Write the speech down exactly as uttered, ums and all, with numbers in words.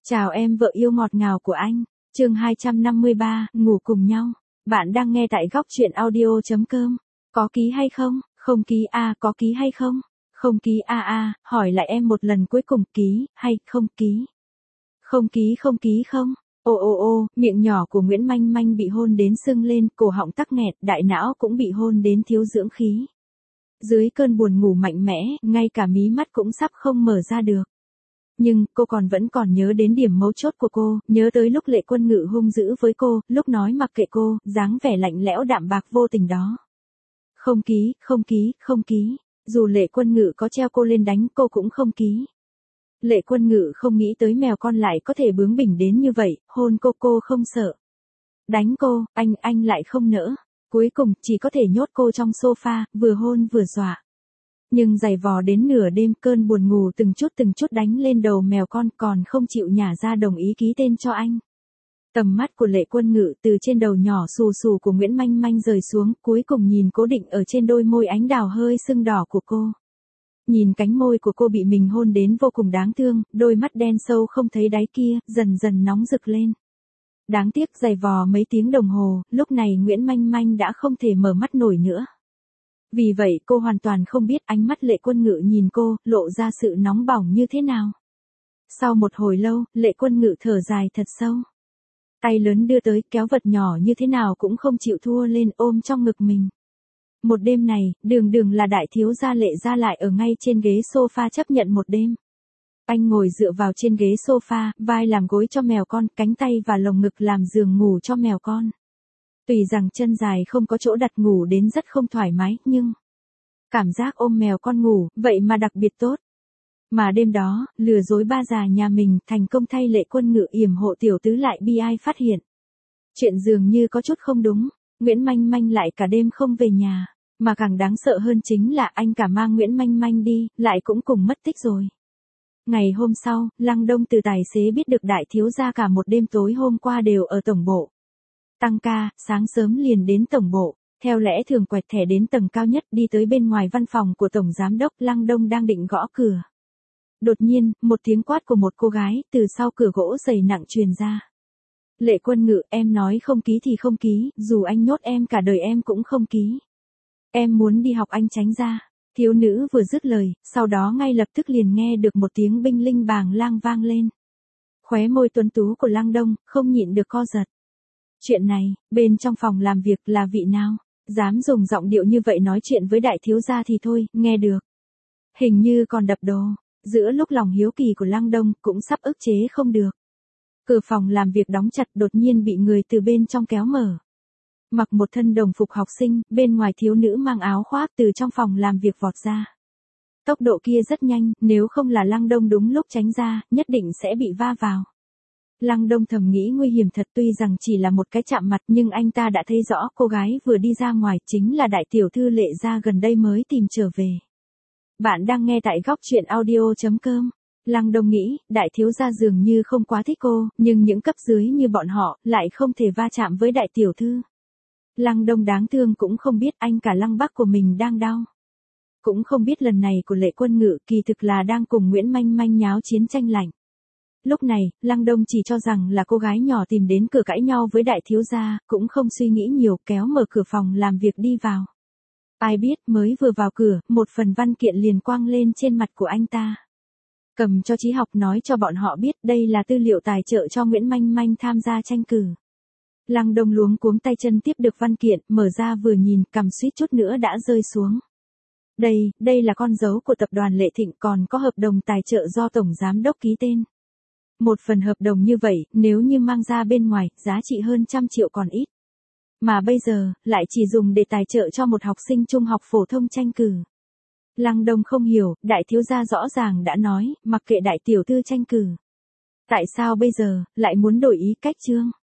Chào em vợ yêu ngọt ngào của anh. Chương hai trăm năm mươi ba, ngủ cùng nhau. Bạn đang nghe tại góc truyện audio chấm com. Có ký hay không? Không ký a, có ký hay không? Không ký a a, hỏi lại em một lần cuối cùng, ký hay không ký? Không ký không ký không? Ô ô ô, miệng nhỏ của Nguyễn Manh Manh bị hôn đến sưng lên, cổ họng tắc nghẹt, đại não cũng bị hôn đến thiếu dưỡng khí. Dưới cơn buồn ngủ mạnh mẽ, ngay cả mí mắt cũng sắp không mở ra được. Nhưng, cô còn vẫn còn nhớ đến điểm mấu chốt của cô, nhớ tới lúc Lệ Quân Ngự hung dữ với cô, lúc nói mặc kệ cô, dáng vẻ lạnh lẽo đạm bạc vô tình đó. Không ký, không ký, không ký. Dù Lệ Quân Ngự có treo cô lên đánh cô cũng không ký. Lệ Quân Ngự không nghĩ tới mèo con lại có thể bướng bỉnh đến như vậy, hôn cô cô không sợ. Đánh cô, anh, anh lại không nỡ. Cuối cùng, chỉ có thể nhốt cô trong sofa, vừa hôn vừa dọa. Nhưng giày vò đến nửa đêm, cơn buồn ngủ từng chút từng chút đánh lên đầu mèo con, còn không chịu nhả ra đồng ý ký tên cho anh. Tầm mắt của Lệ Quân Ngự từ trên đầu nhỏ xù xù của Nguyễn Manh Manh rời xuống, cuối cùng nhìn cố định ở trên đôi môi ánh đào hơi sưng đỏ của cô. Nhìn cánh môi của cô bị mình hôn đến vô cùng đáng thương, đôi mắt đen sâu không thấy đáy kia, dần dần nóng rực lên. Đáng tiếc giày vò mấy tiếng đồng hồ, lúc này Nguyễn Manh Manh đã không thể mở mắt nổi nữa. Vì vậy cô hoàn toàn không biết ánh mắt Lệ Quân Ngự nhìn cô, lộ ra sự nóng bỏng như thế nào. Sau một hồi lâu, Lệ Quân Ngự thở dài thật sâu. Tay lớn đưa tới, kéo vật nhỏ như thế nào cũng không chịu thua lên, ôm trong ngực mình. Một đêm này, đường đường là đại thiếu gia Lệ gia lại ở ngay trên ghế sofa chấp nhận một đêm. Anh ngồi dựa vào trên ghế sofa, vai làm gối cho mèo con, cánh tay và lồng ngực làm giường ngủ cho mèo con. Tuy rằng chân dài không có chỗ đặt ngủ đến rất không thoải mái, nhưng cảm giác ôm mèo con ngủ, vậy mà đặc biệt tốt. Mà đêm đó, lừa dối ba già nhà mình thành công thay Lệ Quân Ngự yểm hộ tiểu tứ lại bi ai phát hiện. Chuyện dường như có chút không đúng, Nguyễn Manh Manh lại cả đêm không về nhà, mà càng đáng sợ hơn chính là anh cả mang Nguyễn Manh Manh đi, lại cũng cùng mất tích rồi. Ngày hôm sau, Lăng Đông từ tài xế biết được đại thiếu gia cả một đêm tối hôm qua đều ở tổng bộ. Tăng ca, sáng sớm liền đến tổng bộ, theo lẽ thường quẹt thẻ đến tầng cao nhất đi tới bên ngoài văn phòng của tổng giám đốc. Lăng Đông đang định gõ cửa. Đột nhiên, một tiếng quát của một cô gái từ sau cửa gỗ dày nặng truyền ra. Lệ Quân Ngự, em nói không ký thì không ký, dù anh nhốt em cả đời em cũng không ký. Em muốn đi học anh tránh ra. Thiếu nữ vừa dứt lời, sau đó ngay lập tức liền nghe được một tiếng binh linh bàng lang vang lên. Khóe môi tuấn tú của Lăng Đông không nhịn được co giật. Chuyện này, bên trong phòng làm việc là vị nào? Dám dùng giọng điệu như vậy nói chuyện với đại thiếu gia thì thôi, nghe được. Hình như còn đập đồ. Giữa lúc lòng hiếu kỳ của Lăng Đông cũng sắp ức chế không được. Cửa phòng làm việc đóng chặt đột nhiên bị người từ bên trong kéo mở. Mặc một thân đồng phục học sinh, bên ngoài thiếu nữ mang áo khoác từ trong phòng làm việc vọt ra. Tốc độ kia rất nhanh, nếu không là Lăng Đông đúng lúc tránh ra, nhất định sẽ bị va vào. Lăng Đông thầm nghĩ nguy hiểm thật, tuy rằng chỉ là một cái chạm mặt nhưng anh ta đã thấy rõ cô gái vừa đi ra ngoài chính là đại tiểu thư Lệ gia gần đây mới tìm trở về. Bạn đang nghe tại góc truyện audio chấm com. Lăng Đông nghĩ, đại thiếu gia dường như không quá thích cô, nhưng những cấp dưới như bọn họ lại không thể va chạm với đại tiểu thư. Lăng Đông đáng thương cũng không biết anh cả Lăng Bắc của mình đang đau. Cũng không biết lần này của Lệ Quân Ngự kỳ thực là đang cùng Nguyễn Manh Manh nháo chiến tranh lạnh. Lúc này, Lăng Đông chỉ cho rằng là cô gái nhỏ tìm đến cửa cãi nhau với đại thiếu gia, cũng không suy nghĩ nhiều, kéo mở cửa phòng làm việc đi vào. Ai biết mới vừa vào cửa, một phần văn kiện liền quang lên trên mặt của anh ta. Cầm cho Chí Học nói cho bọn họ biết đây là tư liệu tài trợ cho Nguyễn Manh Manh tham gia tranh cử. Lăng Đông luống cuống tay chân tiếp được văn kiện, mở ra vừa nhìn, cằm suýt chút nữa đã rơi xuống. Đây, đây là con dấu của tập đoàn Lệ Thịnh, còn có hợp đồng tài trợ do tổng giám đốc ký tên. Một phần hợp đồng như vậy, nếu như mang ra bên ngoài, giá trị hơn trăm triệu còn ít. Mà bây giờ, lại chỉ dùng để tài trợ cho một học sinh trung học phổ thông tranh cử. Lăng Đông không hiểu, đại thiếu gia rõ ràng đã nói, mặc kệ đại tiểu thư tranh cử. Tại sao bây giờ, lại muốn đổi ý cách chương?